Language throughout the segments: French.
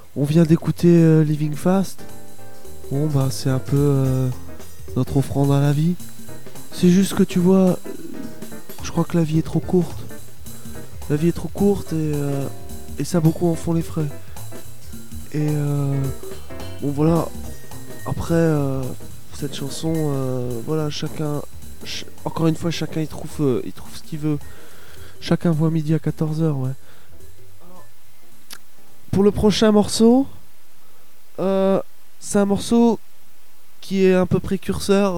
On vient d'écouter Living Fast. Bon bah c'est un peu notre offrande à la vie. C'est juste que tu vois, je crois que la vie est trop courte. La vie est trop courte et ça beaucoup en font les frais. Et bon voilà, après cette chanson, voilà, chacun, encore une fois, chacun il trouve ce qu'il veut. Chacun voit midi à 14h, ouais. Pour le prochain morceau, c'est un morceau qui est un peu précurseur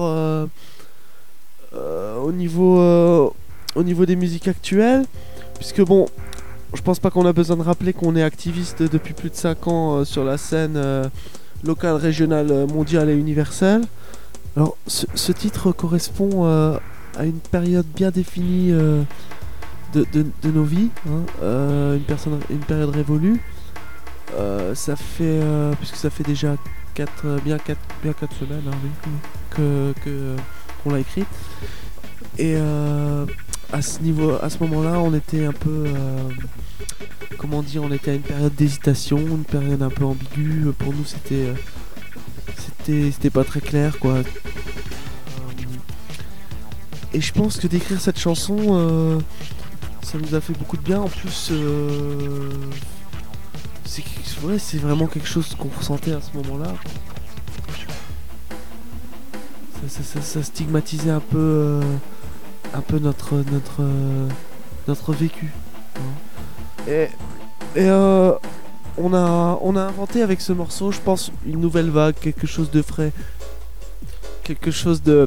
euh, au niveau, euh, au niveau des musiques actuelles. Puisque bon, je pense pas qu'on a besoin de rappeler qu'on est activiste depuis plus de 5 ans sur la scène locale, régionale, mondiale et universelle. Alors ce titre correspond à une période bien définie de nos vies, hein, une période révolue. Puisque ça fait déjà bien 4 semaines, hein, oui, qu'on l'a écrit. Et à ce moment-là, on était un peu, comment dire, on était à une période d'hésitation, une période un peu ambiguë. Pour nous, c'était pas très clair, quoi. Et je pense que d'écrire cette chanson, ça nous a fait beaucoup de bien. En plus, c'est vraiment quelque chose qu'on ressentait à ce moment-là. Ça stigmatisait un peu notre vécu, hein. Et on a inventé avec ce morceau, je pense, une nouvelle vague, quelque chose de frais, quelque chose de,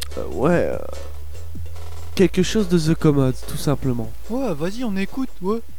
ouais, quelque chose de The Commode, tout simplement. Ouais, vas-y, on écoute, ouais.